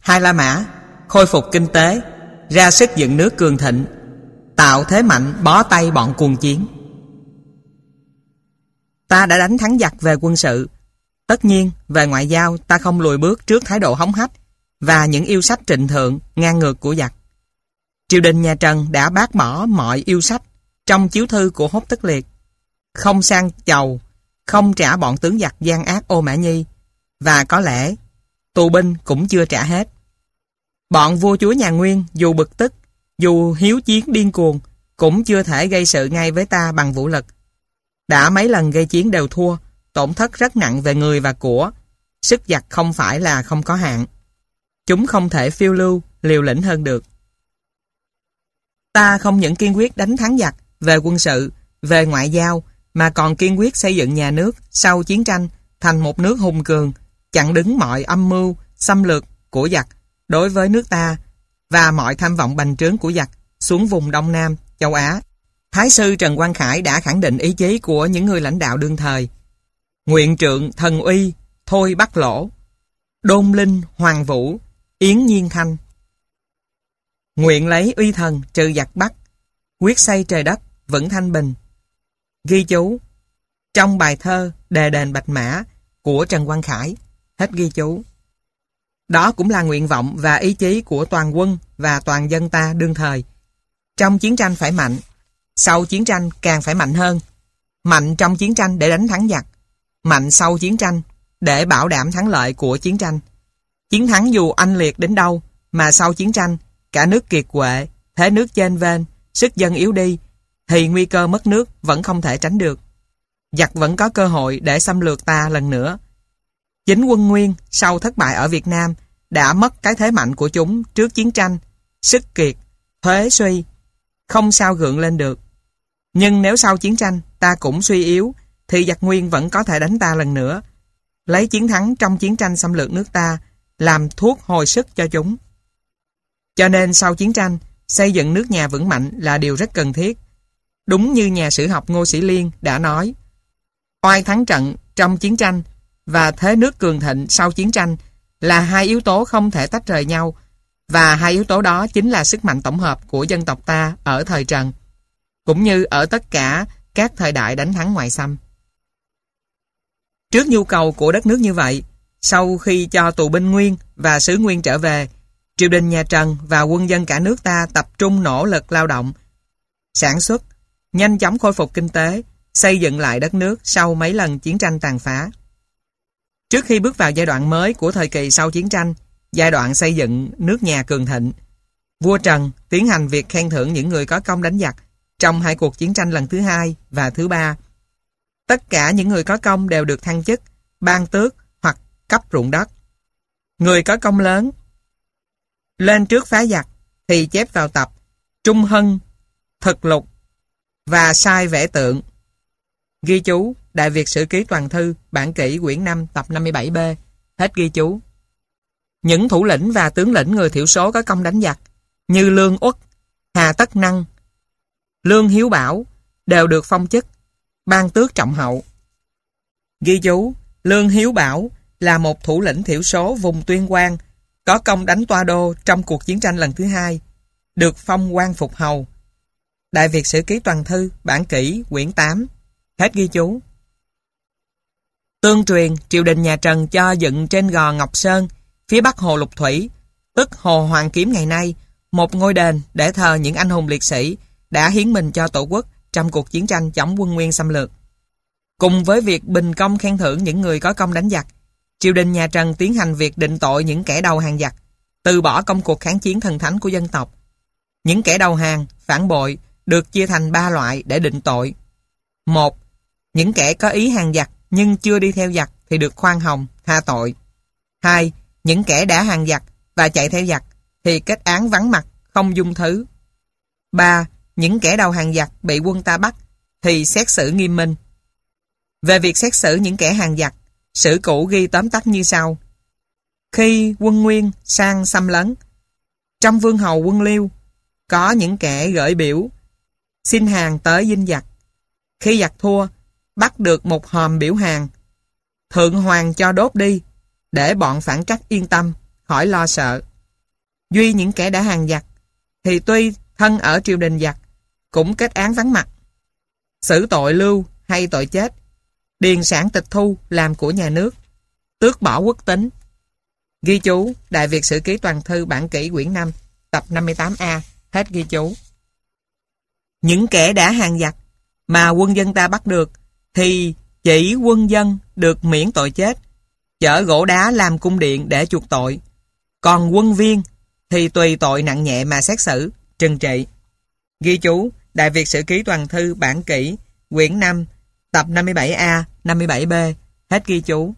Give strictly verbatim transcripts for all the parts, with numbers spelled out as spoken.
Hai La Mã khôi phục kinh tế, ra sức dựng nước cường thịnh, tạo thế mạnh bó tay bọn cuồng chiến. Ta đã đánh thắng giặc về quân sự. Tất nhiên, về ngoại giao ta không lùi bước trước thái độ hống hách và những yêu sách trịnh thượng, ngang ngược của giặc. Triều đình nhà Trần đã bác bỏ mọi yêu sách trong chiếu thư của Hốt Tất Liệt, không sang chầu, không trả bọn tướng giặc gian ác Ô Mã Nhi, và có lẽ tù binh cũng chưa trả hết. Bọn vua chúa nhà Nguyên dù bực tức, dù hiếu chiến điên cuồng, cũng chưa thể gây sự ngay với ta bằng vũ lực. Đã mấy lần gây chiến đều thua, tổn thất rất nặng về người và của. Sức giặc không phải là không có hạn. Chúng không thể phiêu lưu, liều lĩnh hơn được. Ta không những kiên quyết đánh thắng giặc về quân sự, về ngoại giao, mà còn kiên quyết xây dựng nhà nước sau chiến tranh thành một nước hùng cường, chặn đứng mọi âm mưu, xâm lược của giặc đối với nước ta và mọi tham vọng bành trướng của giặc xuống vùng Đông Nam, châu Á. Thái sư Trần Quang Khải đã khẳng định ý chí của những người lãnh đạo đương thời. Nguyện trượng thần uy, thôi Bắc Lỗ, đôn linh hoàng vũ, yến nhiên thanh. Nguyện lấy uy thần trừ giặc Bắc, quyết xây trời đất, vững thanh bình. Ghi chú trong bài thơ Đề đền Bạch Mã của Trần Quang Khải. Hết ghi chú. Đó cũng là nguyện vọng và ý chí của toàn quân và toàn dân ta đương thời. Trong chiến tranh phải mạnh, sau chiến tranh càng phải mạnh hơn. Mạnh trong chiến tranh để đánh thắng giặc, mạnh sau chiến tranh để bảo đảm thắng lợi của chiến tranh. Chiến thắng dù oanh liệt đến đâu, mà sau chiến tranh cả nước kiệt quệ, thế nước chênh vênh, sức dân yếu đi, thì nguy cơ mất nước vẫn không thể tránh được. Giặc vẫn có cơ hội để xâm lược ta lần nữa. Chính quân Nguyên sau thất bại ở Việt Nam đã mất cái thế mạnh của chúng trước chiến tranh, sức kiệt, thuế suy, không sao gượng lên được. Nhưng nếu sau chiến tranh ta cũng suy yếu, thì giặc Nguyên vẫn có thể đánh ta lần nữa, lấy chiến thắng trong chiến tranh xâm lược nước ta làm thuốc hồi sức cho chúng. Cho nên sau chiến tranh, xây dựng nước nhà vững mạnh là điều rất cần thiết. Đúng như nhà sử học Ngô Sĩ Liên đã nói, oai thắng trận trong chiến tranh và thế nước cường thịnh sau chiến tranh là hai yếu tố không thể tách rời nhau, và hai yếu tố đó chính là sức mạnh tổng hợp của dân tộc ta ở thời Trần, cũng như ở tất cả các thời đại đánh thắng ngoại xâm. Trước nhu cầu của đất nước như vậy, sau khi cho tù binh Nguyên và sứ Nguyên trở về, triều đình nhà Trần và quân dân cả nước ta tập trung nỗ lực lao động, sản xuất, nhanh chóng khôi phục kinh tế, xây dựng lại đất nước sau mấy lần chiến tranh tàn phá. Trước khi bước vào giai đoạn mới của thời kỳ sau chiến tranh, giai đoạn xây dựng nước nhà cường thịnh, vua Trần tiến hành việc khen thưởng những người có công đánh giặc trong hai cuộc chiến tranh lần thứ hai và thứ ba. Tất cả những người có công đều được thăng chức, ban tước hoặc cấp ruộng đất. Người có công lớn lên trước phá giặc thì chép vào tập Trung Hân, Thực Lục và sai vẽ tượng. Ghi chú Đại Việt Sử Ký Toàn Thư, bản kỷ quyển năm tập năm mươi bảy B. Hết ghi chú. Những thủ lĩnh và tướng lĩnh người thiểu số có công đánh giặc như Lương Uất, Hà Tất Năng, Lương Hiếu Bảo đều được phong chức, ban tước trọng hậu. Ghi chú Lương Hiếu Bảo là một thủ lĩnh thiểu số vùng Tuyên Quang, có công đánh Toa Đô trong cuộc chiến tranh lần thứ hai, được phong quan phục hầu. Đại Việt Sử Ký Toàn Thư, bản kỷ quyển tám. Hết ghi chú. Tương truyền, triều đình nhà Trần cho dựng trên gò Ngọc Sơn, phía bắc hồ Lục Thủy, tức hồ Hoàng Kiếm ngày nay, một ngôi đền để thờ những anh hùng liệt sĩ đã hiến mình cho Tổ quốc trong cuộc chiến tranh chống quân Nguyên xâm lược. Cùng với việc bình công khen thưởng những người có công đánh giặc, triều đình nhà Trần tiến hành việc định tội những kẻ đầu hàng giặc, từ bỏ công cuộc kháng chiến thần thánh của dân tộc. Những kẻ đầu hàng, phản bội được chia thành ba loại để định tội. Một, những kẻ có ý hàng giặc nhưng chưa đi theo giặc thì được khoan hồng, tha tội. Hai, những kẻ đã hàng giặc và chạy theo giặc thì kết án vắng mặt, không dung thứ. Ba, những kẻ đầu hàng giặc bị quân ta bắt thì xét xử nghiêm minh. Về việc xét xử những kẻ hàng giặc, sử cũ ghi tóm tắt như sau. Khi quân Nguyên sang xâm lấn, trong vương hầu quân Liêu có những kẻ gửi biểu xin hàng tới dinh giặc. Khi giặc thua, bắt được một hòm biểu hàng, thượng hoàng cho đốt đi, để bọn phản trắc yên tâm, khỏi lo sợ. Duy những kẻ đã hàng giặc, thì tuy thân ở triều đình giặc, cũng kết án vắng mặt. Xử tội lưu hay tội chết, điền sản tịch thu làm của nhà nước, tước bỏ quốc tính. Ghi chú Đại Việt Sử Ký Toàn Thư bản kỷ quyển năm, tập năm mươi tám A, hết ghi chú. Những kẻ đã hàng giặc mà quân dân ta bắt được, thì chỉ quân dân được miễn tội chết, chở gỗ đá làm cung điện để chuộc tội. Còn quân viên thì tùy tội nặng nhẹ mà xét xử, trừng trị. Ghi chú Đại Việt Sử Ký Toàn Thư bản kỷ quyển năm, tập năm mươi bảy A, năm mươi bảy B, hết ghi chú.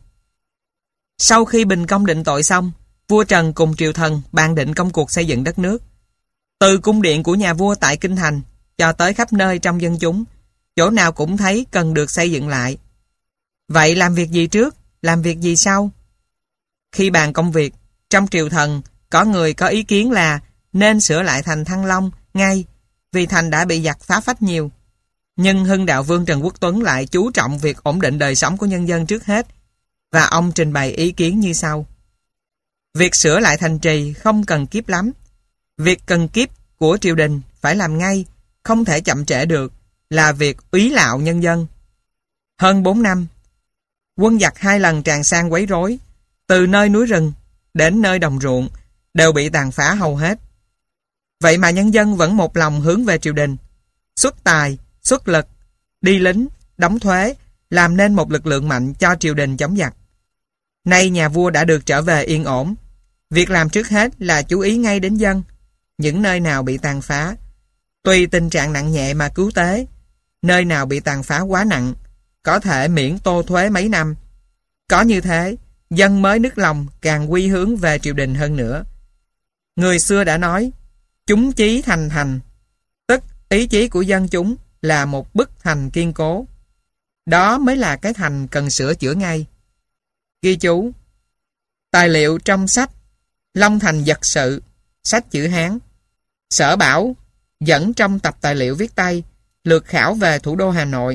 Sau khi bình công định tội xong, vua Trần cùng triều thần bàn định công cuộc xây dựng đất nước. Từ cung điện của nhà vua tại Kinh Thành cho tới khắp nơi trong dân chúng, chỗ nào cũng thấy cần được xây dựng lại. Vậy làm việc gì trước, làm việc gì sau? Khi bàn công việc, trong triều thần có người có ý kiến là nên sửa lại thành Thăng Long ngay, vì thành đã bị giặc phá phách nhiều. Nhưng Hưng Đạo Vương Trần Quốc Tuấn lại chú trọng việc ổn định đời sống của nhân dân trước hết, và ông trình bày ý kiến như sau. Việc sửa lại thành trì không cần kiếp lắm. Việc cần kiếp của triều đình phải làm ngay, không thể chậm trễ được, là việc úy lạo nhân dân. Hơn bốn năm, quân giặc hai lần tràn sang quấy rối, từ nơi núi rừng đến nơi đồng ruộng, đều bị tàn phá hầu hết. Vậy mà nhân dân vẫn một lòng hướng về triều đình, xuất tài, xuất lực, đi lính, đóng thuế, làm nên một lực lượng mạnh cho triều đình chống giặc. Nay nhà vua đã được trở về yên ổn. Việc làm trước hết là chú ý ngay đến dân, những nơi nào bị tàn phá. Tùy tình trạng nặng nhẹ mà cứu tế. Nơi nào bị tàn phá quá nặng, có thể miễn tô thuế mấy năm. Có như thế, dân mới nức lòng càng quy hướng về triều đình hơn nữa. Người xưa đã nói, chúng chí thành thành, tức ý chí của dân chúng là một bức thành kiên cố. Đó mới là cái thành cần sửa chữa ngay. Ghi chú tài liệu trong sách Long Thành Vật Sự, sách chữ Hán. Sở Bảo dẫn trong tập tài liệu viết tay lược khảo về thủ đô Hà Nội.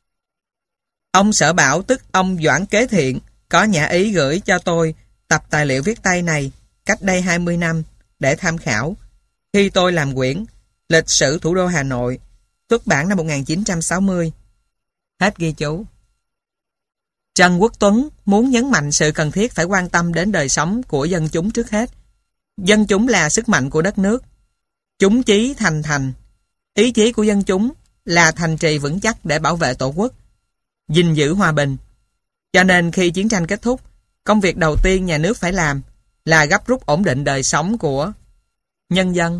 Ông Sở Bảo tức ông Doãn Kế Thiện có nhã ý gửi cho tôi tập tài liệu viết tay này cách đây hai mươi năm để tham khảo khi tôi làm quyển Lịch sử thủ đô Hà Nội, xuất bản năm một nghìn chín trăm sáu mươi. Hết ghi chú. Trần Quốc Tuấn muốn nhấn mạnh sự cần thiết phải quan tâm đến đời sống của dân chúng trước hết. Dân chúng là sức mạnh của đất nước. Chúng chí thành thành. Ý chí của dân chúng là thành trì vững chắc để bảo vệ tổ quốc, gìn giữ hòa bình. Cho nên khi chiến tranh kết thúc, công việc đầu tiên nhà nước phải làm là gấp rút ổn định đời sống của nhân dân.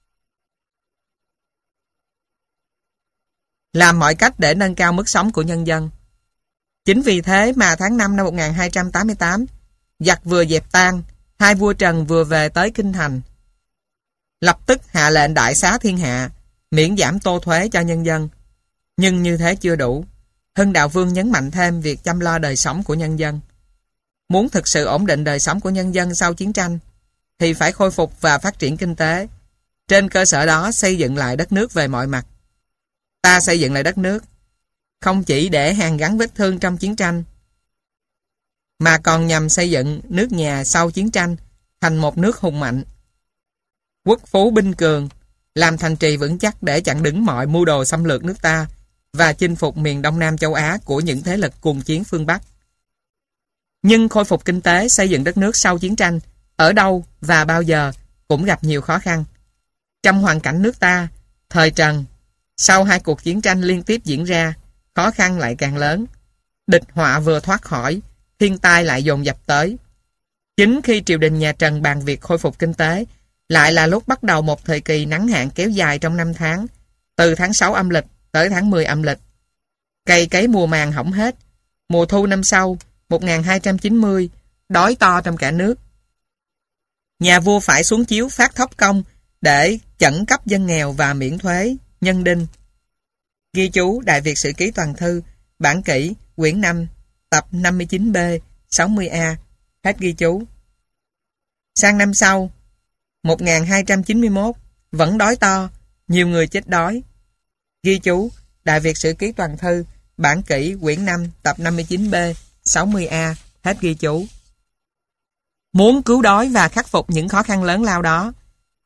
Làm mọi cách để nâng cao mức sống của nhân dân. Chính vì thế mà tháng năm năm một nghìn hai trăm tám mươi tám, giặc vừa dẹp tan, hai vua Trần vừa về tới Kinh Thành. Lập tức hạ lệnh đại xá thiên hạ, miễn giảm tô thuế cho nhân dân. Nhưng như thế chưa đủ. Hưng Đạo Vương nhấn mạnh thêm việc chăm lo đời sống của nhân dân. Muốn thực sự ổn định đời sống của nhân dân sau chiến tranh, thì phải khôi phục và phát triển kinh tế. Trên cơ sở đó xây dựng lại đất nước về mọi mặt. Ta xây dựng lại đất nước không chỉ để hàn gắn vết thương trong chiến tranh, mà còn nhằm xây dựng nước nhà sau chiến tranh thành một nước hùng mạnh, quốc phú binh cường, làm thành trì vững chắc để chặn đứng mọi mưu đồ xâm lược nước ta và chinh phục miền Đông Nam châu Á của những thế lực cuồng chiến phương Bắc. Nhưng khôi phục kinh tế, xây dựng đất nước sau chiến tranh, ở đâu và bao giờ cũng gặp nhiều khó khăn. Trong hoàn cảnh nước ta, thời Trần, sau hai cuộc chiến tranh liên tiếp diễn ra, khó khăn lại càng lớn. Địch họa vừa thoát khỏi, thiên tai lại dồn dập tới. Chính khi triều đình nhà Trần bàn việc khôi phục kinh tế, lại là lúc bắt đầu một thời kỳ nắng hạn kéo dài trong năm tháng, từ tháng sáu âm lịch tới tháng mười âm lịch. Cây cấy mùa màng hỏng hết. Mùa thu năm sau, một nghìn hai trăm chín mươi, đói to trong cả nước. Nhà vua phải xuống chiếu phát thóc công để chẩn cấp dân nghèo và miễn thuế, nhân đinh. Ghi chú Đại Việt Sử Ký Toàn Thư, bản kỷ, quyển năm, tập năm mươi chín B, sáu mươi A, hết ghi chú. Sang năm sau, một nghìn hai trăm chín mươi mốt, vẫn đói to, nhiều người chết đói. Ghi chú Đại Việt Sử Ký Toàn Thư, bản kỷ, quyển năm, tập năm mươi chín B, sáu mươi A, hết ghi chú. Muốn cứu đói và khắc phục những khó khăn lớn lao đó,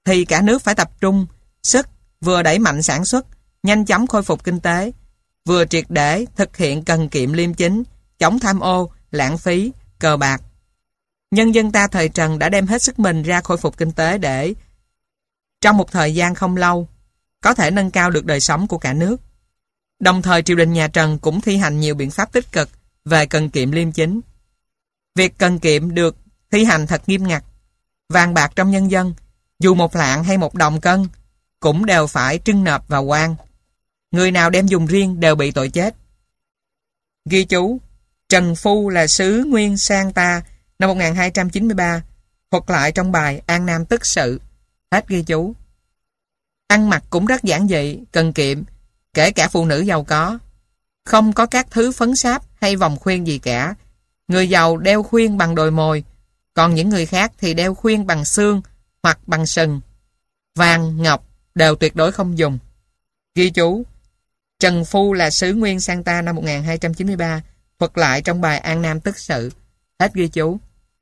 thì cả nước phải tập trung sức vừa đẩy mạnh sản xuất, nhanh chóng khôi phục kinh tế, vừa triệt để thực hiện cần kiệm liêm chính, chống tham ô, lãng phí, cờ bạc. Nhân dân ta thời Trần đã đem hết sức mình ra khôi phục kinh tế để, trong một thời gian không lâu, có thể nâng cao được đời sống của cả nước. Đồng thời triều đình nhà Trần cũng thi hành nhiều biện pháp tích cực về cần kiệm liêm chính. Việc cần kiệm được thi hành thật nghiêm ngặt. Vàng bạc trong nhân dân, dù một lạng hay một đồng cân, cũng đều phải trưng nộp vào quan. Người nào đem dùng riêng đều bị tội chết. Ghi chú: Trần Phu là sứ nguyên sang ta năm một nghìn hai trăm chín mươi ba, thuật lại trong bài An Nam Tức Sự. Hết ghi chú. Ăn mặc cũng rất giản dị, cần kiệm, kể cả phụ nữ giàu có. Không có các thứ phấn sáp hay vòng khuyên gì cả. Người giàu đeo khuyên bằng đồi mồi, còn những người khác thì đeo khuyên bằng xương hoặc bằng sừng. Vàng, ngọc đều tuyệt đối không dùng. Ghi chú: Trần Phu là sứ nguyên sang ta năm một nghìn hai trăm chín mươi ba, thuật lại trong bài An Nam Tức Sự. Hết ghi chú.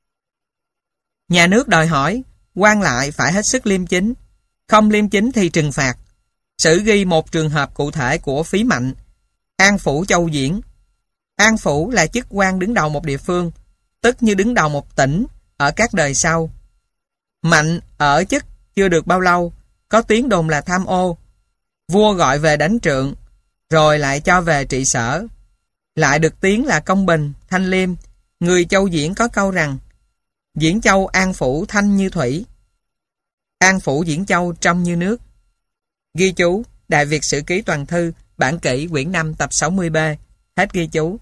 Nhà nước đòi hỏi quan lại phải hết sức liêm chính, không liêm chính thì trừng phạt. Sử ghi một trường hợp cụ thể của Phí Mạnh, An Phủ Châu Diễn. An Phủ là chức quan đứng đầu một địa phương, tức như đứng đầu một tỉnh ở các đời sau. Mạnh ở chức chưa được bao lâu, có tiếng đồn là tham ô. Vua gọi về đánh trượng, rồi lại cho về trị sở. Lại được tiếng là công bình, thanh liêm. Người Châu Diễn có câu rằng: Diễn Châu An Phủ thanh như thủy, An Phủ Diễn Châu trong như nước. Ghi chú: Đại Việt Sử Ký Toàn Thư, bản kỷ quyển năm tập sáu mươi B. Hết ghi chú.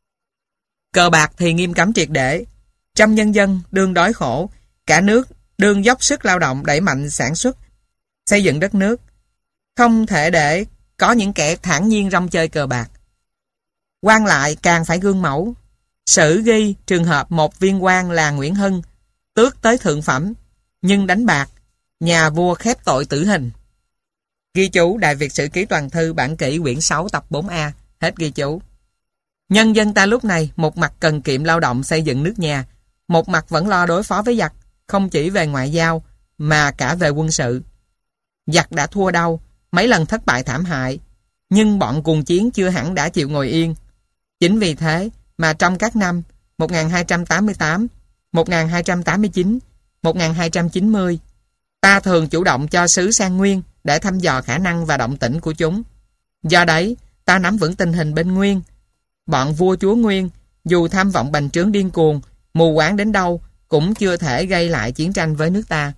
Cờ bạc thì nghiêm cấm triệt để. Trong nhân dân đương đói khổ, cả nước đương dốc sức lao động đẩy mạnh sản xuất, xây dựng đất nước. Không thể để có những kẻ thản nhiên rong chơi cờ bạc. Quan lại càng phải gương mẫu. Sử ghi trường hợp một viên quan là Nguyễn Hưng, tước tới thượng phẩm, nhưng đánh bạc, nhà vua khép tội tử hình. Ghi chú: Đại Việt Sử Ký Toàn Thư, bản kỷ quyển sáu tập bốn A. Hết ghi chú. Nhân dân ta lúc này một mặt cần kiệm lao động xây dựng nước nhà, một mặt vẫn lo đối phó với giặc, không chỉ về ngoại giao mà cả về quân sự. Giặc đã thua đau, mấy lần thất bại thảm hại, nhưng bọn cuồng chiến chưa hẳn đã chịu ngồi yên. Chính vì thế mà trong các năm một nghìn hai trăm tám mươi tám, một nghìn hai trăm tám mươi chín, một nghìn hai trăm chín mươi, ta thường chủ động cho sứ sang Nguyên để thăm dò khả năng và động tĩnh của chúng. Do đấy, ta nắm vững tình hình bên Nguyên. Bọn vua chúa Nguyên, dù tham vọng bành trướng điên cuồng, mù quáng đến đâu, cũng chưa thể gây lại chiến tranh với nước ta.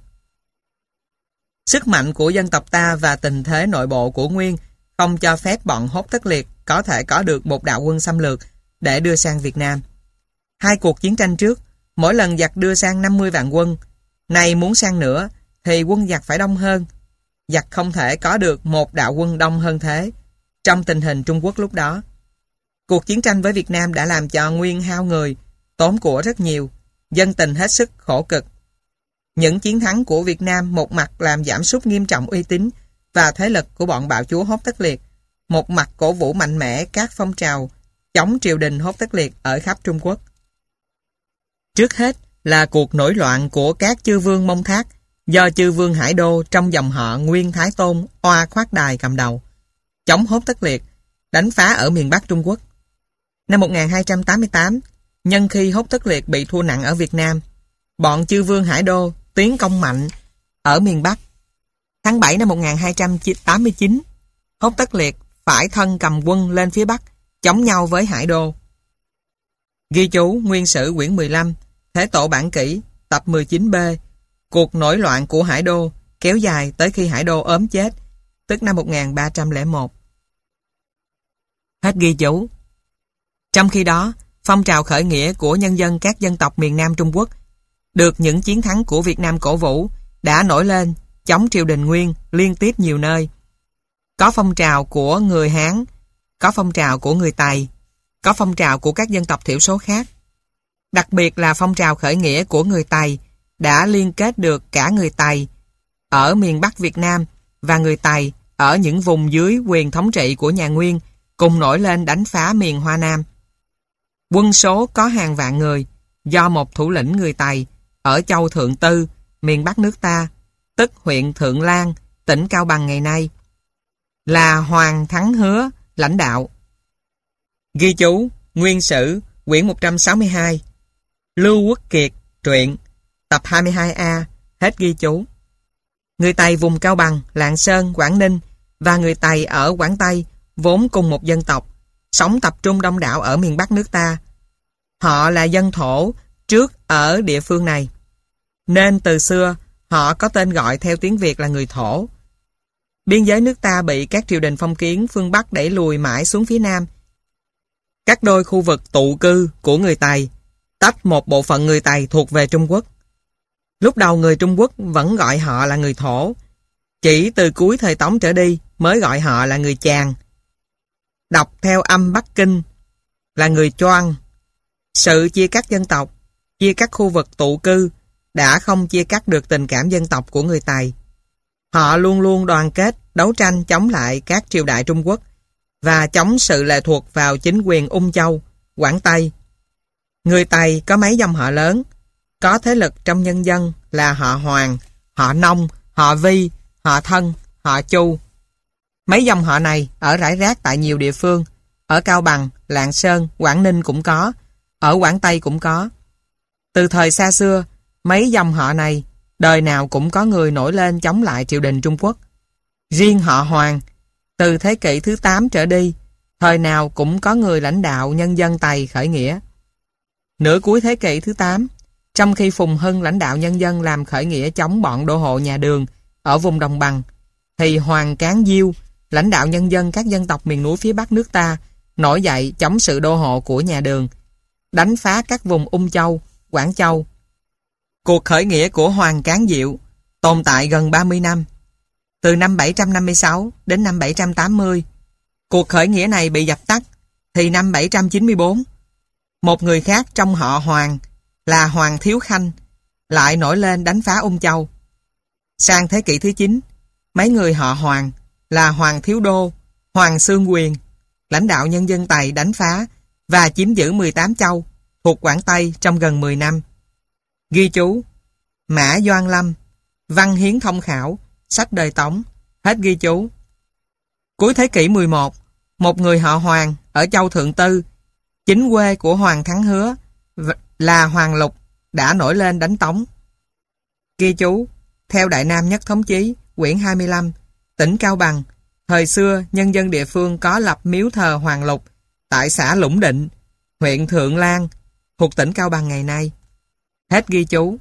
Sức mạnh của dân tộc ta và tình thế nội bộ của Nguyên không cho phép bọn Hốt Tất Liệt có thể có được một đạo quân xâm lược để đưa sang Việt Nam. Hai cuộc chiến tranh trước, mỗi lần giặc đưa sang năm mươi vạn quân. Này muốn sang nữa, thì quân giặc phải đông hơn. Giặc không thể có được một đạo quân đông hơn thế, trong tình hình Trung Quốc lúc đó. Cuộc chiến tranh với Việt Nam đã làm cho Nguyên hao người, tốn của rất nhiều, dân tình hết sức khổ cực. Những chiến thắng của Việt Nam một mặt làm giảm sút nghiêm trọng uy tín và thế lực của bọn bạo chúa Hốt Tất Liệt, một mặt cổ vũ mạnh mẽ các phong trào chống triều đình Hốt Tất Liệt ở khắp Trung Quốc. Trước hết là cuộc nổi loạn của các chư vương Mông Thác do chư vương Hải Đô trong dòng họ Nguyên Thái Tôn Oa Khoát Đài cầm đầu, chống Hốt Tất Liệt, đánh phá ở miền Bắc Trung Quốc. Năm một nghìn hai trăm tám mươi tám, nhân khi Hốt Tất Liệt bị thua nặng ở Việt Nam, bọn chư vương Hải Đô tiến công mạnh ở miền Bắc. Tháng bảy năm một nghìn hai trăm tám mươi chín, Hốt Tất Liệt phải thân cầm quân lên phía Bắc, chống nhau với Hải Đô. Ghi chú: Nguyên Sử quyển mười lăm, Thế Tổ bản kỷ, tập mười chín B. Cuộc nổi loạn của Hải Đô kéo dài tới khi Hải Đô ốm chết, tức năm một nghìn ba trăm lẻ một. Hết ghi chú. Trong khi đó, phong trào khởi nghĩa của nhân dân các dân tộc miền Nam Trung Quốc, được những chiến thắng của Việt Nam cổ vũ, đã nổi lên chống triều đình Nguyên liên tiếp nhiều nơi. Có phong trào của người Hán, có phong trào của người Tày, có phong trào của các dân tộc thiểu số khác. Đặc biệt là phong trào khởi nghĩa của người Tày đã liên kết được cả người Tày ở miền Bắc Việt Nam và người Tày ở những vùng dưới quyền thống trị của nhà Nguyên cùng nổi lên đánh phá miền Hoa Nam. Quân số có hàng vạn người do một thủ lĩnh người Tày ở châu Thượng Tư, miền Bắc nước ta, tức huyện Thượng Lan, tỉnh Cao Bằng ngày nay, là Hoàng Thắng Hứa lãnh đạo. Ghi chú Nguyên Sử quyển một trăm sáu mươi hai, Lưu Quốc Kiệt truyện tập hai mươi hai A. Hết ghi chú. Người Tày vùng Cao Bằng, Lạng Sơn, Quảng Ninh và người Tày ở Quảng Tây vốn cùng một dân tộc, sống tập trung đông đảo ở miền Bắc nước ta. Họ là dân thổ trước ở địa phương này, nên từ xưa họ có tên gọi theo tiếng Việt là người thổ. Biên giới nước ta bị các triều đình phong kiến phương Bắc đẩy lùi mãi xuống phía Nam. Các đôi khu vực tụ cư của người Tày tách một bộ phận người Tày thuộc về Trung Quốc. Lúc đầu người Trung Quốc vẫn gọi họ là người thổ, chỉ từ cuối thời Tống trở đi mới gọi họ là người Chàng. Đọc theo âm Bắc Kinh là người Choang. Sự chia cắt dân tộc, chia cắt khu vực tụ cư đã không chia cắt được tình cảm dân tộc của người Tày. Họ luôn luôn đoàn kết, đấu tranh chống lại các triều đại Trung Quốc và chống sự lệ thuộc vào chính quyền Ung Châu, Quảng Tây. Người Tày có mấy dòng họ lớn, có thế lực trong nhân dân là họ Hoàng, họ Nông, họ Vi, họ Thân, họ Chu. Mấy dòng họ này ở rải rác tại nhiều địa phương, ở Cao Bằng, Lạng Sơn, Quảng Ninh cũng có, ở Quảng Tây cũng có. Từ thời xa xưa, mấy dòng họ này đời nào cũng có người nổi lên chống lại triều đình Trung Quốc. Riêng họ Hoàng, từ thế kỷ thứ tám trở đi, thời nào cũng có người lãnh đạo nhân dân Tày khởi nghĩa. Nửa cuối thế kỷ thứ tám, trong khi Phùng Hưng lãnh đạo nhân dân làm khởi nghĩa chống bọn đô hộ nhà Đường ở vùng đồng bằng, thì Hoàng Cán Diêu, lãnh đạo nhân dân các dân tộc miền núi phía Bắc nước ta, nổi dậy chống sự đô hộ của nhà Đường, đánh phá các vùng Ung Châu, Quảng Châu. Cuộc khởi nghĩa của Hoàng Cán Diệu tồn tại gần ba mươi năm, từ năm bảy trăm năm mươi sáu đến năm bảy trăm tám mươi. Cuộc khởi nghĩa này bị dập tắt thì năm bảy trăm chín mươi tư, một người khác trong họ Hoàng là Hoàng Thiếu Khanh lại nổi lên đánh phá Ung Châu. Sang thế kỷ thứ chín, mấy người họ Hoàng là Hoàng Thiếu Đô, Hoàng Xương Quyền, lãnh đạo nhân dân Tày đánh phá và chiếm giữ mười tám châu thuộc Quảng Tây trong gần mười năm. Ghi chú Mã Doan Lâm, Văn Hiến Thông Khảo, sách đời Tống. Hết ghi chú. Cuối thế kỷ mười một, một người họ Hoàng ở châu Thượng Tư, chính quê của Hoàng Thắng Hứa, là Hoàng Lục, đã nổi lên đánh Tống. Ghi chú theo Đại Nam Nhất Thống Chí quyển hai mươi lăm, tỉnh Cao Bằng, thời xưa nhân dân địa phương có lập miếu thờ Hoàng Lục tại xã Lũng Định, huyện Thượng Lan, thuộc tỉnh Cao Bằng ngày nay. Hết ghi chú.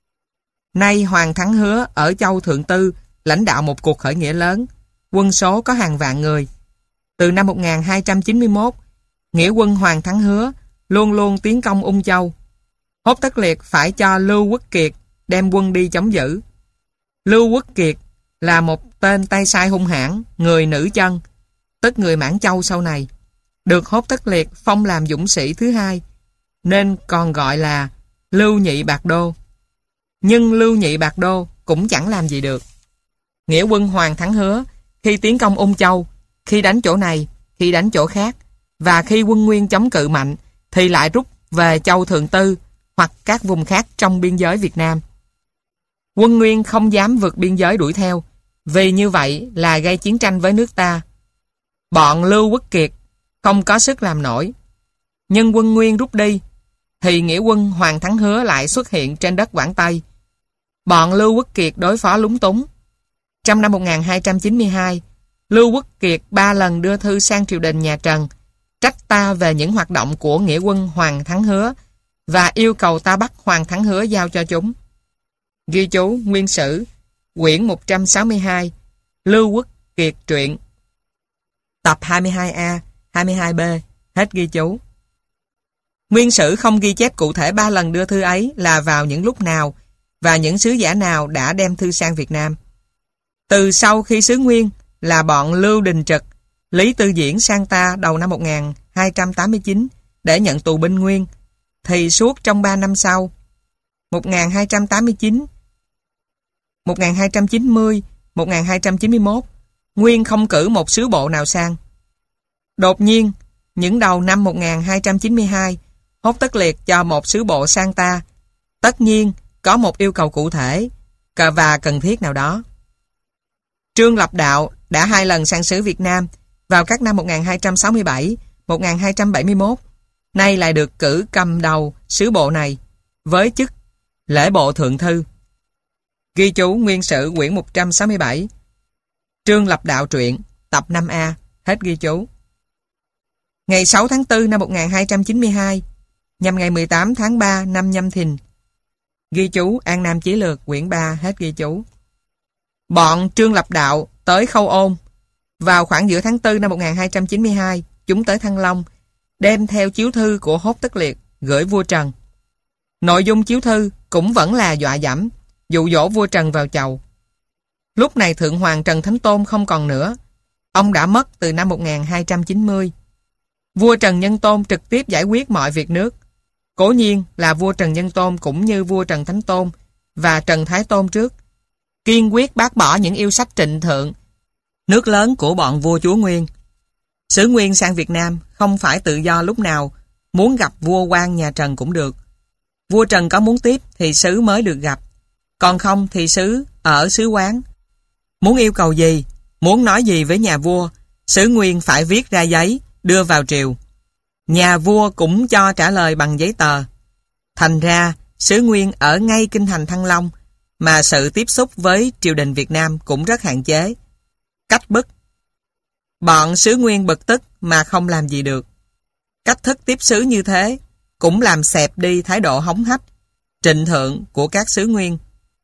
Nay Hoàng Thắng Hứa ở châu Thượng Tư lãnh đạo một cuộc khởi nghĩa lớn, quân số có hàng vạn người. Từ năm một nghìn hai trăm chín mươi mốt, nghĩa quân Hoàng Thắng Hứa luôn luôn tiến công Ung Châu. Hốt Tất Liệt phải cho Lưu Quốc Kiệt đem quân đi chống giữ. Lưu Quốc Kiệt là một tên tay sai hung hãn, người nữ chân, tức người Mãn Châu sau này, được Hốt Tất Liệt phong làm dũng sĩ thứ hai, nên còn gọi là Lưu Nhị Bạc Đô. Nhưng Lưu Nhị Bạc Đô cũng chẳng làm gì được. Nghĩa quân Hoàng Thắng Hứa khi tiến công Ung Châu, khi đánh chỗ này, khi đánh chỗ khác, và khi quân Nguyên chống cự mạnh thì lại rút về châu Thượng Tư hoặc các vùng khác trong biên giới Việt Nam. Quân Nguyên không dám vượt biên giới đuổi theo, vì như vậy là gây chiến tranh với nước ta. Bọn Lưu Quốc Kiệt không có sức làm nổi. Nhưng quân Nguyên rút đi thì nghĩa quân Hoàng Thắng Hứa lại xuất hiện trên đất Quảng Tây. Bọn Lưu Quốc Kiệt đối phó lúng túng. Trong năm một nghìn hai trăm chín mươi hai, Lưu Quốc Kiệt ba lần đưa thư sang triều đình nhà Trần, trách ta về những hoạt động của nghĩa quân Hoàng Thắng Hứa và yêu cầu ta bắt Hoàng Thắng Hứa giao cho chúng. Ghi chú Nguyên Sử quyển một trăm sáu mươi hai, Lưu Quốc Kiệt truyện, tập hai mươi hai A, hai mươi hai B. Hết ghi chú. Nguyên Sử không ghi chép cụ thể ba lần đưa thư ấy là vào những lúc nào và những sứ giả nào đã đem thư sang Việt Nam. Từ sau khi xứ Nguyên là bọn Lưu Đình Trực, Lý Tư Diễn sang ta đầu năm một nghìn hai trăm tám mươi chín để nhận tù binh Nguyên, thì suốt trong ba năm sau, một nghìn hai trăm tám mươi chín, một nghìn hai trăm chín mươi, một nghìn hai trăm chín mươi mốt, Nguyên không cử một sứ bộ nào sang. Đột nhiên, những đầu năm một nghìn hai trăm chín mươi hai, Hốt Tất Liệt cho một sứ bộ sang ta. Tất nhiên, có một yêu cầu cụ thể, và cần thiết nào đó. Trương Lập Đạo đã hai lần sang sứ Việt Nam vào các năm một nghìn hai trăm sáu mươi bảy, một nghìn hai trăm bảy mươi mốt, nay lại được cử cầm đầu sứ bộ này với chức lễ bộ thượng thư. Ghi chú Nguyên Sử quyển một trăm sáu mươi bảy, Trương Lập Đạo truyện, tập năm A, hết ghi chú. Ngày sáu tháng tư năm một nghìn hai trăm chín mươi hai, nhằm ngày mười tám tháng ba năm Nhâm Thìn. Ghi chú An Nam Chí Lược quyển ba, hết ghi chú. Bọn Trương Lập Đạo tới Khâu Ôn. Vào khoảng giữa tháng tư năm một nghìn hai trăm chín mươi hai, chúng tới Thăng Long, đem theo chiếu thư của Hốt Tất Liệt gửi vua Trần. Nội dung chiếu thư cũng vẫn là dọa dẫm, dụ dỗ vua Trần vào chầu. Lúc này Thượng Hoàng Trần Thánh Tôn không còn nữa. Ông đã mất từ năm một nghìn hai trăm chín mươi. Vua Trần Nhân Tôn trực tiếp giải quyết mọi việc nước. Cố nhiên là vua Trần Nhân Tôn cũng như vua Trần Thánh Tôn và Trần Thái Tôn trước, kiên quyết bác bỏ những yêu sách trịnh thượng, nước lớn của bọn vua chúa Nguyên. Sứ Nguyên sang Việt Nam không phải tự do lúc nào muốn gặp vua quan nhà Trần cũng được. Vua Trần có muốn tiếp thì sứ mới được gặp, còn không thì sứ ở sứ quán. Muốn yêu cầu gì, muốn nói gì với nhà vua, sứ Nguyên phải viết ra giấy, đưa vào triều. Nhà vua cũng cho trả lời bằng giấy tờ. Thành ra, sứ Nguyên ở ngay kinh thành Thăng Long, mà sự tiếp xúc với triều đình Việt Nam cũng rất hạn chế. Cách bức. Bọn sứ Nguyên bực tức mà không làm gì được. Cách thức tiếp sứ như thế cũng làm xẹp đi thái độ hống hách, trịnh thượng của các sứ Nguyên.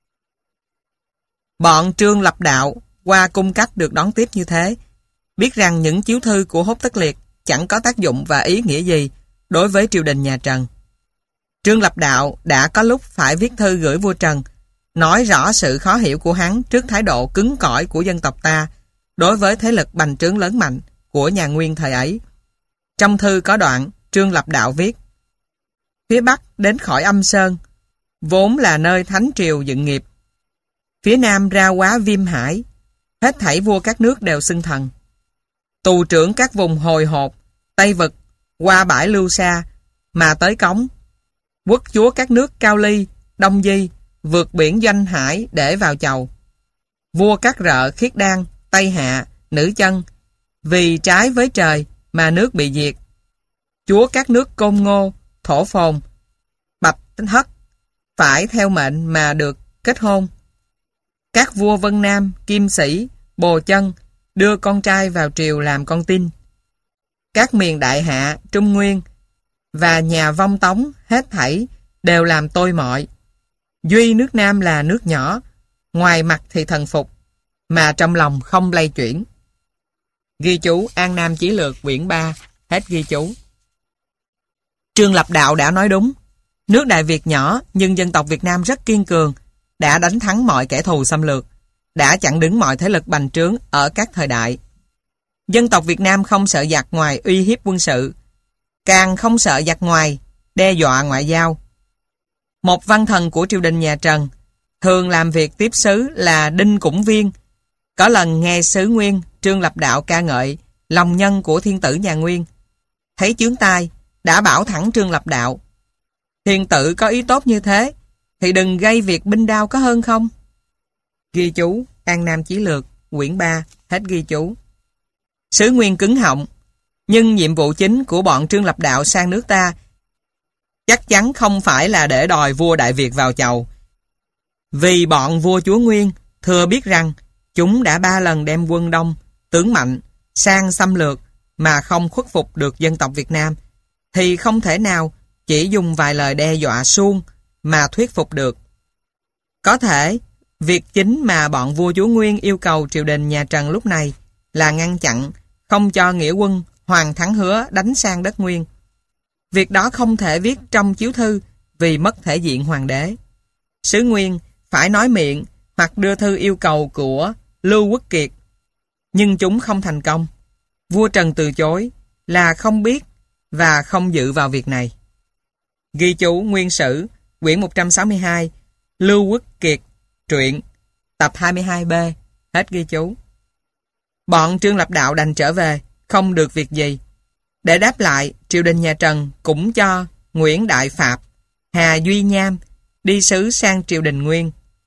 Bọn Trương Lập Đạo qua cung cách được đón tiếp như thế, biết rằng những chiếu thư của Hốt Tất Liệt chẳng có tác dụng và ý nghĩa gì đối với triều đình nhà Trần. Trương Lập Đạo đã có lúc phải viết thư gửi vua Trần, nói rõ sự khó hiểu của hắn trước thái độ cứng cỏi của dân tộc ta đối với thế lực bành trướng lớn mạnh của nhà Nguyên thời ấy. Trong thư có đoạn Trương Lập Đạo viết: phía Bắc đến khỏi Âm Sơn, vốn là nơi thánh triều dựng nghiệp. Phía Nam ra quá Viêm Hải, hết thảy vua các nước đều xưng thần. Tù trưởng các vùng Hồi Hột, Tây Vực, qua bãi Lưu Sa, mà tới Cống. Quốc chúa các nước Cao Ly, Đông Di, vượt biển Doanh Hải để vào chầu. Vua các rợ Khiết Đan, Tây Hạ, Nữ Chân, vì trái với trời mà nước bị diệt. Chúa các nước Côn Ngô, Thổ Phồn, Bạch Hất, phải theo mệnh mà được kết hôn. Các vua Vân Nam, Kim Sĩ, Bồ Chân đưa con trai vào triều làm con tin. Các miền Đại Hạ, Trung Nguyên và nhà Vong Tống hết thảy đều làm tôi mọi. Duy nước Nam là nước nhỏ, ngoài mặt thì thần phục, mà trong lòng không lay chuyển. Ghi chú An Nam Chí Lược quyển ba, hết ghi chú. Trương Lập Đạo đã nói đúng. Nước Đại Việt nhỏ nhưng dân tộc Việt Nam rất kiên cường, đã đánh thắng mọi kẻ thù xâm lược, đã chặn đứng mọi thế lực bành trướng ở các thời đại. Dân tộc Việt Nam không sợ giặc ngoài uy hiếp quân sự, càng không sợ giặc ngoài đe dọa ngoại giao. Một văn thần của triều đình nhà Trần thường làm việc tiếp sứ là Đinh Củng Viên. Có lần nghe sứ Nguyên Trương Lập Đạo ca ngợi lòng nhân của thiên tử nhà Nguyên, thấy chướng tai, đã bảo thẳng Trương Lập Đạo: thiên tử có ý tốt như thế thì đừng gây việc binh đao có hơn không? Ghi chú An Nam Chí Lược quyển ba, hết ghi chú. Sứ Nguyên cứng họng, nhưng nhiệm vụ chính của bọn Trương Lập Đạo sang nước ta chắc chắn không phải là để đòi vua Đại Việt vào chầu. Vì bọn vua chúa Nguyên thừa biết rằng chúng đã ba lần đem quân đông, tướng mạnh sang xâm lược mà không khuất phục được dân tộc Việt Nam, thì không thể nào chỉ dùng vài lời đe dọa suông mà thuyết phục được. Có thể việc chính mà bọn vua chúa Nguyên yêu cầu triều đình nhà Trần lúc này là ngăn chặn, không cho nghĩa quân Hoàng Thắng Hứa đánh sang đất Nguyên. Việc đó không thể viết trong chiếu thư vì mất thể diện hoàng đế. Sứ Nguyên phải nói miệng hoặc đưa thư yêu cầu của Lưu Quốc Kiệt, nhưng chúng không thành công. Vua Trần từ chối là không biết và không dự vào việc này. Ghi chú Nguyên Sử quyển một trăm sáu mươi hai, Lưu Quốc Kiệt truyện, tập hai mươi hai B, hết ghi chú. Bọn Trương Lập Đạo đành trở về, không được việc gì. Để đáp lại, triều đình nhà Trần cũng cho Nguyễn Đại Phạm, Hà Duy Nham đi sứ sang triều đình Nguyên.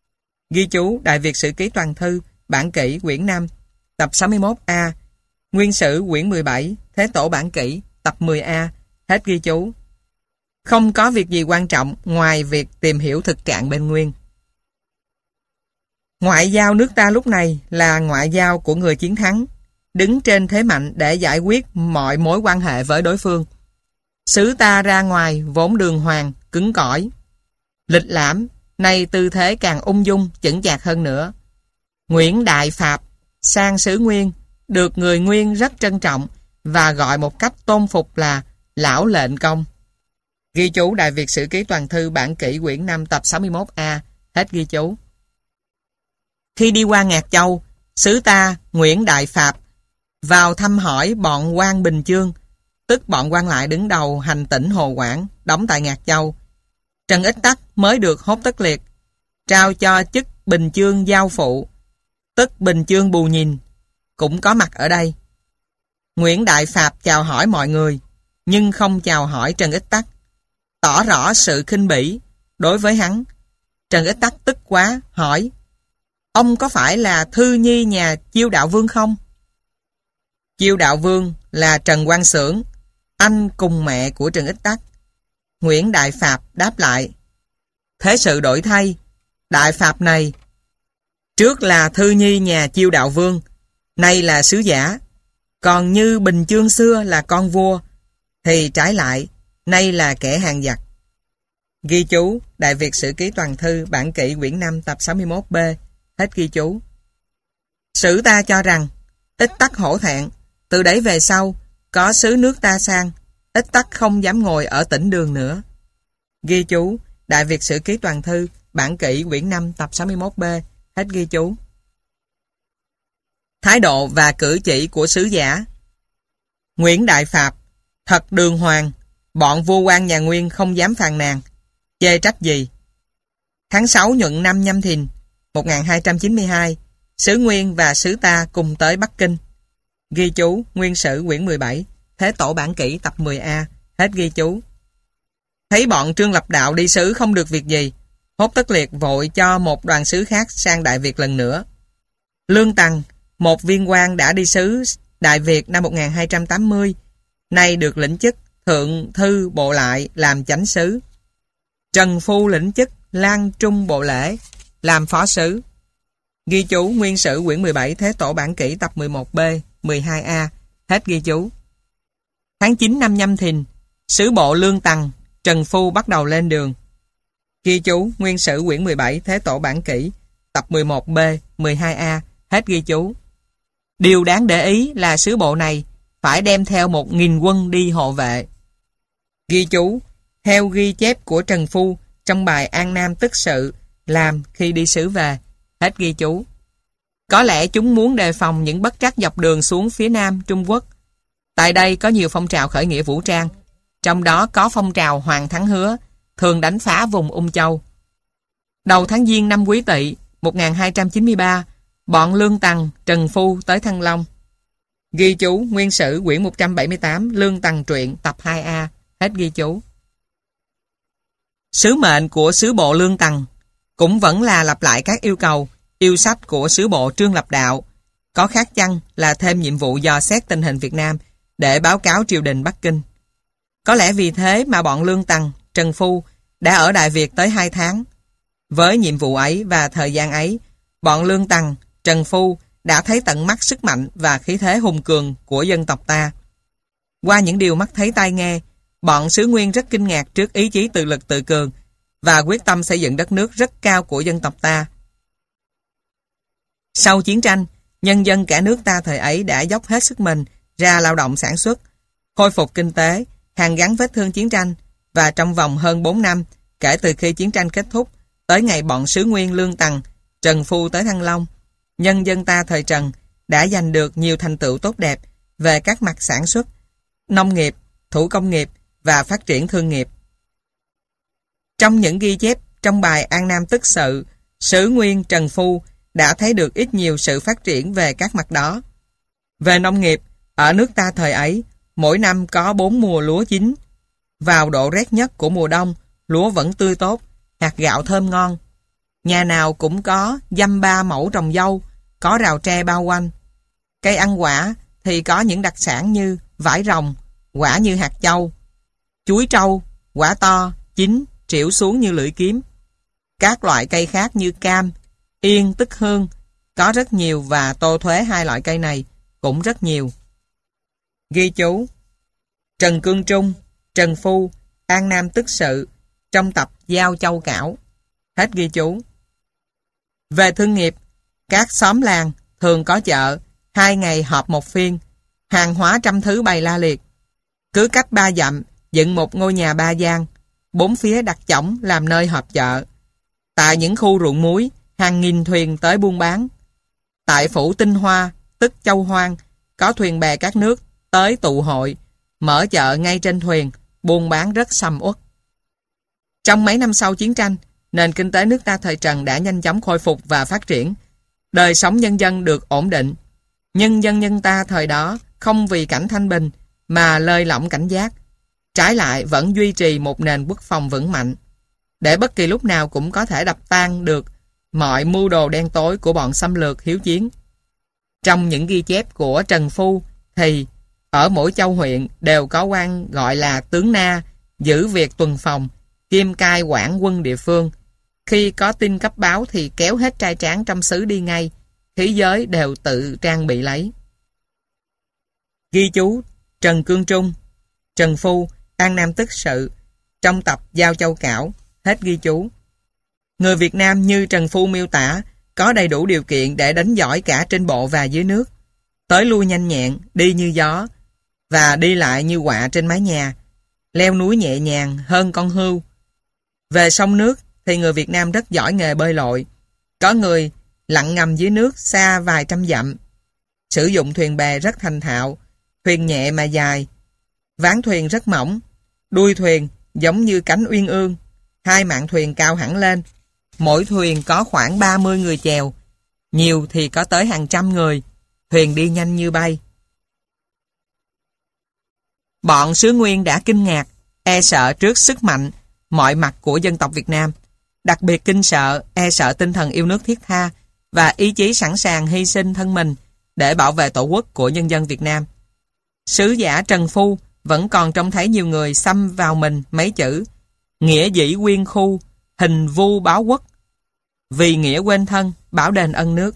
Ghi chú Đại Việt Sử Ký Toàn Thư, Bản Kỷ, quyển năm, tập sáu mươi mốt A. Nguyên Sử, quyển mười bảy, Thế Tổ Bản Kỷ, tập mười A. Hết ghi chú. Không có việc gì quan trọng ngoài việc tìm hiểu thực trạng bên Nguyên. Ngoại giao nước ta lúc này là ngoại giao của người chiến thắng, đứng trên thế mạnh để giải quyết mọi mối quan hệ với đối phương. Sứ ta ra ngoài vốn đường hoàng, cứng cỏi, lịch lãm, nay tư thế càng ung dung, chững chạc hơn nữa. Nguyễn Đại Pháp sang xứ Nguyên, được người Nguyên rất trân trọng và gọi một cách tôn phục là Lão Lệnh Công. Ghi chú Đại Việt Sử Ký Toàn Thư, Bản Kỷ, quyển năm, tập sáu mươi mốt A. Hết ghi chú. Khi đi qua Ngạc Châu, sứ ta Nguyễn Đại Pháp vào thăm hỏi bọn quan Bình Chương, tức bọn quan lại đứng đầu hành tỉnh Hồ Quảng, đóng tại Ngạc Châu. Trần Ích Tắc mới được Hốt Tất Liệt trao cho chức Bình Chương giao phụ, tức Bình Chương Bù Nhìn, cũng có mặt ở đây. Nguyễn Đại Pháp chào hỏi mọi người, nhưng không chào hỏi Trần Ích Tắc, tỏ rõ sự khinh bỉ đối với hắn. Trần Ích Tắc tức quá, hỏi: ông có phải là thư nhi nhà Chiêu Đạo Vương không? Chiêu Đạo Vương là Trần Quang Xưởng, anh cùng mẹ của Trần Ích Tắc. Nguyễn Đại Pháp đáp lại: thế sự đổi thay, Đại Pháp này trước là thư nhi nhà Chiêu Đạo Vương, nay là sứ giả. Còn như Bình Chương xưa là con vua, thì trái lại, nay là kẻ hàng giặc. Ghi chú Đại Việt Sử Ký Toàn Thư, Bản Kỷ, quyển năm, tập sáu mươi mốt B. Hết ghi chú. Sử ta cho rằng Ích Tắc hổ thẹn, từ đấy về sau có sứ nước ta sang, Ích Tắc không dám ngồi ở tỉnh Đường nữa. Ghi chú Đại Việt Sử Ký Toàn Thư, Bản Kỷ, quyển năm, tập sáu mươi mốt B. Hết ghi chú. Thái độ và cử chỉ của sứ giả. Nguyễn Đại Pháp thật đường hoàng, bọn vua quan nhà Nguyên không dám phàn nàn, chê trách gì. Tháng sáu nhuận năm Nhâm Thìn một nghìn hai trăm chín mươi hai, sứ Nguyên và sứ ta cùng tới Bắc Kinh. Ghi chú Nguyên Sử, quyển mười bảy, Thế Tổ Bản Kỷ, tập mười A. Hết ghi chú. Thấy bọn Trương Lập Đạo đi sứ không được việc gì, Hốt Tất Liệt vội cho một đoàn sứ khác sang Đại Việt lần nữa. Lương Tằng, một viên quan đã đi sứ Đại Việt năm một nghìn hai trăm tám mươi, nay được lĩnh chức Thượng Thư Bộ Lại làm chánh sứ. Trần Phu lĩnh chức Lan Trung Bộ Lễ làm phó sứ. Ghi chú Nguyên Sử, quyển mười bảy, Thế Tổ Bản Kỷ, tập mười một B, mười hai A. Hết ghi chú. Tháng chín năm Nhâm Thìn, sứ bộ Lương Tằng, Trần Phu bắt đầu lên đường. Ghi chú Nguyên Sử, quyển mười bảy, Thế Tổ Bản Kỷ, tập mười một B, mười hai A. Hết ghi chú. Điều đáng để ý là sứ bộ này phải đem theo một nghìn quân đi hộ vệ. Ghi chú theo ghi chép của Trần Phu trong bài An Nam Tức Sự làm khi đi sứ về. Hết ghi chú. Có lẽ chúng muốn đề phòng những bất trắc dọc đường xuống phía Nam Trung Quốc. Tại đây có nhiều phong trào khởi nghĩa vũ trang, trong đó có phong trào Hoàng Thắng Hứa, thường đánh phá vùng Ung Châu. Đầu tháng Giêng năm Quý Tỵ một nghìn hai trăm chín mươi ba, bọn Lương Tằng, Trần Phu tới Thăng Long. Ghi chú Nguyên Sử, quyển một trăm bảy mươi tám, Lương Tằng truyện, tập hai A. Hết ghi chú. Sứ mệnh của sứ bộ Lương Tằng cũng vẫn là lặp lại các yêu cầu, yêu sách của sứ bộ Trương Lập Đạo, có khác chăng là thêm nhiệm vụ dò xét tình hình Việt Nam để báo cáo triều đình Bắc Kinh. Có lẽ vì thế mà bọn Lương Tằng, Trần Phu đã ở Đại Việt tới hai tháng. Với nhiệm vụ ấy và thời gian ấy, bọn Lương Tằng, Trần Phu đã thấy tận mắt sức mạnh và khí thế hùng cường của dân tộc ta. Qua những điều mắt thấy tai nghe, bọn xứ Nguyên rất kinh ngạc trước ý chí tự lực tự cường và quyết tâm xây dựng đất nước rất cao của dân tộc ta. Sau chiến tranh, nhân dân cả nước ta thời ấy đã dốc hết sức mình ra lao động sản xuất, khôi phục kinh tế, hàn gắn vết thương chiến tranh, và trong vòng hơn bốn năm, kể từ khi chiến tranh kết thúc, tới ngày bọn xứ Nguyên Lương Tằng, Trần Phu tới Thăng Long, nhân dân ta thời Trần đã giành được nhiều thành tựu tốt đẹp về các mặt sản xuất, nông nghiệp, thủ công nghiệp và phát triển thương nghiệp. Trong những ghi chép trong bài An Nam Tức Sự, sứ Nguyên Trần Phu đã thấy được ít nhiều sự phát triển về các mặt đó. Về nông nghiệp, ở nước ta thời ấy, mỗi năm có bốn mùa lúa chín. Vào độ rét nhất của mùa đông, lúa vẫn tươi tốt, hạt gạo thơm ngon. Nhà nào cũng có dăm ba mẫu trồng dâu, có rào tre bao quanh. Cây ăn quả thì có những đặc sản như vải rồng, quả như hạt châu, chuối trâu, quả to, chín, trĩu xuống như lưỡi kiếm. Các loại cây khác như cam, yên, tức hương có rất nhiều và tô thuế hai loại cây này cũng rất nhiều. Ghi chú: Trần Cương Trung, Trần Phu, An Nam Tức Sự trong tập Giao Châu Cảo. Hết ghi chú. Về thương nghiệp, các xóm làng thường có chợ, hai ngày họp một phiên, hàng hóa trăm thứ bày la liệt. Cứ cách ba dặm dựng một ngôi nhà ba gian, bốn phía đặt chõng làm nơi họp chợ. Tại những khu ruộng muối, hàng nghìn thuyền tới buôn bán. Tại phủ Tinh Hoa, tức Châu Hoang, có thuyền bè các nước tới tụ hội, mở chợ ngay trên thuyền, buôn bán rất sầm uất. Trong mấy năm sau chiến tranh, nền kinh tế nước ta thời Trần đã nhanh chóng khôi phục và phát triển. Đời sống nhân dân được ổn định. Nhưng dân nhân ta thời đó không vì cảnh thanh bình mà lơi lỏng cảnh giác. Trái lại vẫn duy trì một nền quốc phòng vững mạnh, để bất kỳ lúc nào cũng có thể đập tan được mọi mưu đồ đen tối của bọn xâm lược hiếu chiến. Trong những ghi chép của Trần Phu thì ở mỗi châu huyện đều có quan gọi là tướng Na, giữ việc tuần phòng, kiêm cai quản quân địa phương. Khi có tin cấp báo thì kéo hết trai tráng trong xứ đi ngay, khí giới đều tự trang bị lấy. Ghi chú: Trần Cương Trung, Trần Phu, An Nam Tức Sự trong tập Giao Châu Cảo. Hết ghi chú. Người Việt Nam như Trần Phu miêu tả có đầy đủ điều kiện để đánh giỏi cả trên bộ và dưới nước, tới lui nhanh nhẹn, đi như gió và đi lại như quạ trên mái nhà, leo núi nhẹ nhàng hơn con hươu. Về sông nước thì người Việt Nam rất giỏi nghề bơi lội, có người lặn ngầm dưới nước xa vài trăm dặm, sử dụng thuyền bè rất thành thạo, thuyền nhẹ mà dài, ván thuyền rất mỏng, đuôi thuyền giống như cánh uyên ương, hai mạn thuyền cao hẳn lên, mỗi thuyền có khoảng ba mươi người chèo, nhiều thì có tới hàng trăm người, thuyền đi nhanh như bay. Bọn xứ Nguyên đã kinh ngạc, e sợ trước sức mạnh mọi mặt của dân tộc Việt Nam, đặc biệt kinh sợ, e sợ tinh thần yêu nước thiết tha và ý chí sẵn sàng hy sinh thân mình để bảo vệ tổ quốc của nhân dân Việt Nam. Sứ giả Trần Phu vẫn còn trông thấy nhiều người xăm vào mình mấy chữ nghĩa dĩ quyên khu, hình vu báo quốc, vì nghĩa quên thân, bảo đền ân nước.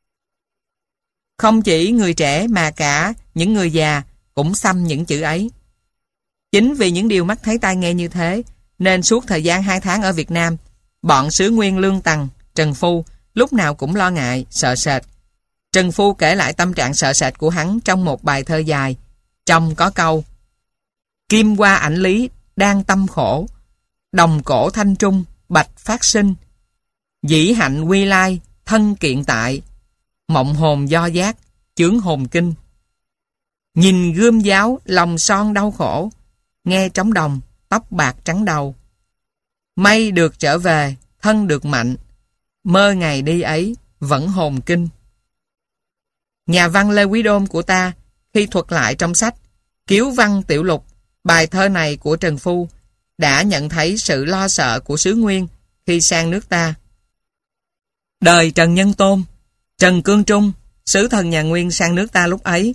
Không chỉ người trẻ mà cả những người già cũng xăm những chữ ấy. Chính vì những điều mắt thấy tai nghe như thế, nên suốt thời gian hai tháng ở Việt Nam, bọn sứ Nguyên Lương Tằng, Trần Phu lúc nào cũng lo ngại, sợ sệt. Trần Phu kể lại tâm trạng sợ sệt của hắn trong một bài thơ dài. Trong có câu: Kim qua ảnh lý đang tâm khổ, đồng cổ thanh trung bạch phát sinh, dĩ hạnh quy lai thân kiện tại, mộng hồn do giác chướng hồn kinh. Nhìn gươm giáo lòng son đau khổ, nghe trống đồng tóc bạc trắng đầu. May được trở về thân được mạnh, mơ ngày đi ấy vẫn hồn kinh. Nhà văn Lê Quý Đôn của ta khi thuật lại trong sách Kiếu Văn Tiểu Lục bài thơ này của Trần Phu đã nhận thấy sự lo sợ của xứ Nguyên khi sang nước ta. Đời Trần Nhân Tôn, Trần Cương Trung, sứ thần nhà Nguyên sang nước ta lúc ấy.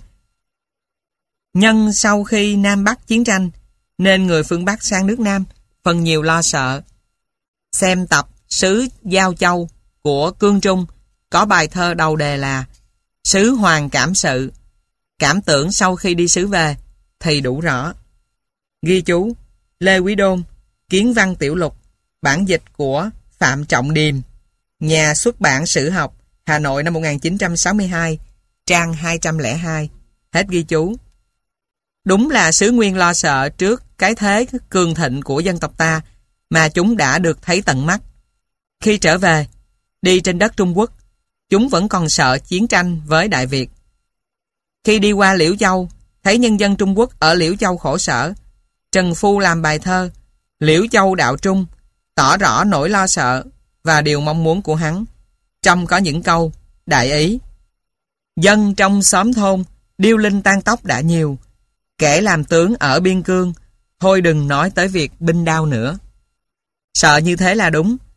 Nhân sau khi Nam Bắc chiến tranh nên người phương Bắc sang nước Nam phần nhiều lo sợ. Xem tập Sứ Giao Châu của Cương Trung có bài thơ đầu đề là Sứ Hoàng cảm sự, cảm tưởng sau khi đi sứ về thì đủ rõ. Ghi chú: Lê Quý Đôn, Kiến Văn Tiểu Lục, bản dịch của Phạm Trọng Điềm, nhà xuất bản Sử học, Hà Nội năm một nghìn chín trăm sáu mươi hai, trang hai trăm lẻ hai. Hết ghi chú. Đúng là xứ Nguyên lo sợ trước cái thế cường thịnh của dân tộc ta mà chúng đã được thấy tận mắt. Khi trở về, đi trên đất Trung Quốc, chúng vẫn còn sợ chiến tranh với Đại Việt. Khi đi qua Liễu Châu, thấy nhân dân Trung Quốc ở Liễu Châu khổ sở, Trần Phu làm bài thơ Liễu Châu Đạo Trung, tỏ rõ nỗi lo sợ và điều mong muốn của hắn. Trong có những câu đại ý: Dân trong xóm thôn điêu linh tan tóc đã nhiều, kẻ làm tướng ở biên cương, thôi đừng nói tới việc binh đao nữa. Sợ như thế là đúng.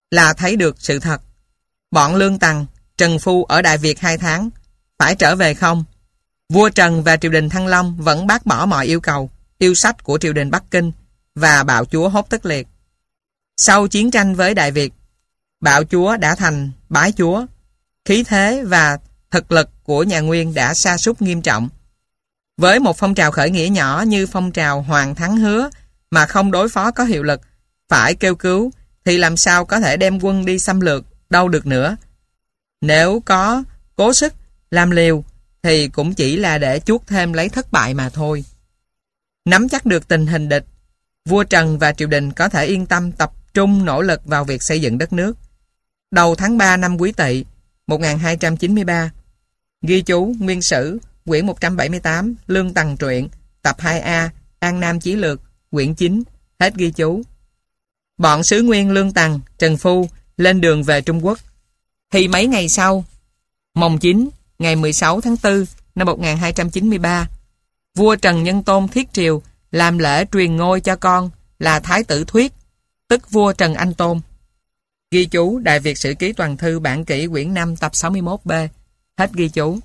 là thấy được sự thật. Bọn Lương Tằng, Trần Phu ở Đại Việt hai tháng, phải trở về không? Vua Trần và triều đình Thăng Long vẫn bác bỏ mọi yêu cầu, yêu sách của triều đình Bắc Kinh và bạo chúa Hốt Tất Liệt. Sau chiến tranh với Đại Việt, bạo chúa đã thành bái chúa. Khí thế và thực lực của nhà Nguyên đã sa sút nghiêm trọng. Với một phong trào khởi nghĩa nhỏ như phong trào Hoàng Thắng Hứa mà không đối phó có hiệu lực, phải kêu cứu, thì làm sao có thể đem quân đi xâm lược đâu được nữa. Nếu có cố sức làm liều thì cũng chỉ là để chuốc thêm lấy thất bại mà thôi. Nắm chắc được tình hình địch, vua Trần và triều đình có thể yên tâm tập trung nỗ lực vào việc xây dựng đất nước. Đầu tháng ba năm Quý Tỵ một nghìn hai trăm chín mươi ba, ghi chú Nguyên Sử, quyển một trăm bảy mươi tám, Lương Tằng truyện, tập hai A, An Nam Chí Lược, quyển chín, hết ghi chú. Bọn sứ Nguyên Lương Tằng, Trần Phu lên đường về Trung Quốc. Thì mấy ngày sau, mồng chín, ngày mười sáu tháng tư năm một nghìn hai trăm chín mươi ba, vua Trần Nhân Tôn thiết triều làm lễ truyền ngôi cho con là Thái tử Thuyết, tức vua Trần Anh Tôn. Ghi chú Đại Việt Sử Ký Toàn Thư bản kỷ quyển năm tập sáu mươi mốt B, hết ghi chú.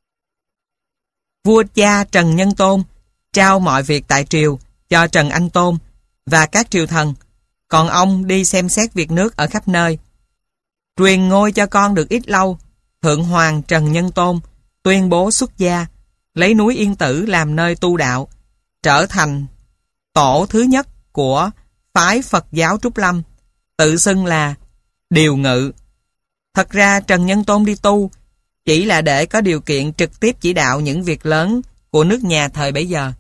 Vua cha Trần Nhân Tôn trao mọi việc tại triều cho Trần Anh Tôn và các triều thần, còn ông đi xem xét việc nước ở khắp nơi. Truyền ngôi cho con được ít lâu, Thượng Hoàng Trần Nhân Tôn tuyên bố xuất gia, lấy núi Yên Tử làm nơi tu đạo, trở thành tổ thứ nhất của phái Phật giáo Trúc Lâm, tự xưng là Điều Ngự. Thật ra Trần Nhân Tôn đi tu chỉ là để có điều kiện trực tiếp chỉ đạo những việc lớn của nước nhà thời bấy giờ.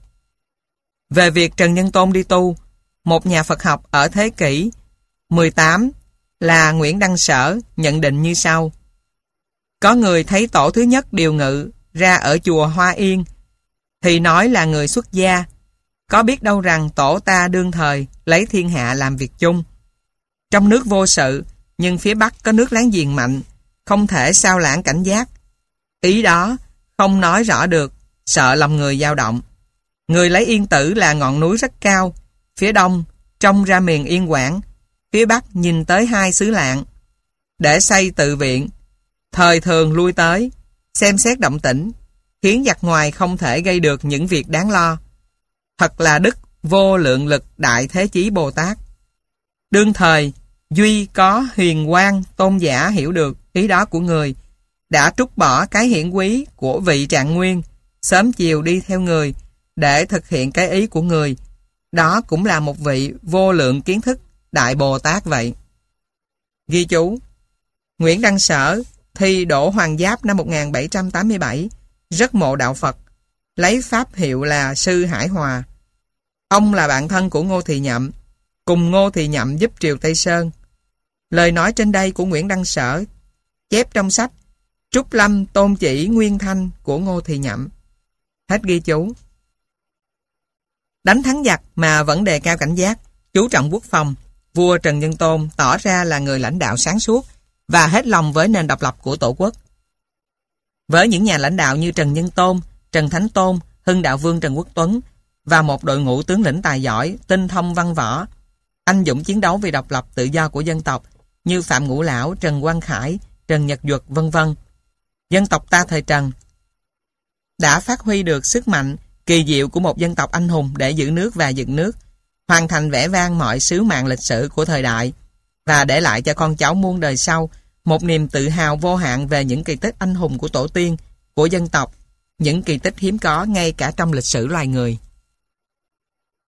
Về việc Trần Nhân Tôn đi tu, một nhà Phật học ở thế kỷ mười tám là Nguyễn Đăng Sở nhận định như sau. Có người thấy tổ thứ nhất Điều Ngự ra ở chùa Hoa Yên thì nói là người xuất gia, có biết đâu rằng tổ ta đương thời lấy thiên hạ làm việc chung. Trong nước vô sự, nhưng phía Bắc có nước láng giềng mạnh, không thể sao lãng cảnh giác. Ý đó không nói rõ được, sợ lòng người dao động. Người lấy Yên Tử là ngọn núi rất cao, phía đông trông ra miền Yên Quảng, phía bắc nhìn tới hai xứ Lạng. Để xây tự viện, thời thường lui tới, xem xét động tĩnh, khiến giặc ngoài không thể gây được những việc đáng lo. Thật là đức vô lượng lực Đại Thế Chí Bồ Tát. Đương thời, duy có huyền quang tôn giả hiểu được ý đó của người, đã trút bỏ cái hiển quý của vị Trạng Nguyên, sớm chiều đi theo người, để thực hiện cái ý của người. Đó cũng là một vị vô lượng kiến thức Đại Bồ Tát vậy. Ghi chú Nguyễn Đăng Sở thi đỗ Hoàng Giáp năm một nghìn bảy trăm tám mươi bảy, rất mộ đạo Phật, lấy pháp hiệu là Sư Hải Hòa. Ông là bạn thân của Ngô Thì Nhậm, cùng Ngô Thì Nhậm giúp triều Tây Sơn. Lời nói trên đây của Nguyễn Đăng Sở chép trong sách Trúc Lâm Tôn Chỉ Nguyên Thanh của Ngô Thì Nhậm. Hết ghi chú. Đánh thắng giặc mà vẫn đề cao cảnh giác, chú trọng quốc phòng, vua Trần Nhân Tôn tỏ ra là người lãnh đạo sáng suốt và hết lòng với nền độc lập của Tổ quốc. Với những nhà lãnh đạo như Trần Nhân Tôn, Trần Thánh Tôn, Hưng Đạo Vương Trần Quốc Tuấn và một đội ngũ tướng lĩnh tài giỏi, tinh thông văn võ, anh dũng chiến đấu vì độc lập tự do của dân tộc như Phạm Ngũ Lão, Trần Quang Khải, Trần Nhật Duật, vân vân. Dân tộc ta thời Trần đã phát huy được sức mạnh kỳ diệu của một dân tộc anh hùng để giữ nước và dựng nước, hoàn thành vẻ vang mọi sứ mạng lịch sử của thời đại và để lại cho con cháu muôn đời sau một niềm tự hào vô hạn về những kỳ tích anh hùng của tổ tiên, của dân tộc, những kỳ tích hiếm có ngay cả trong lịch sử loài người.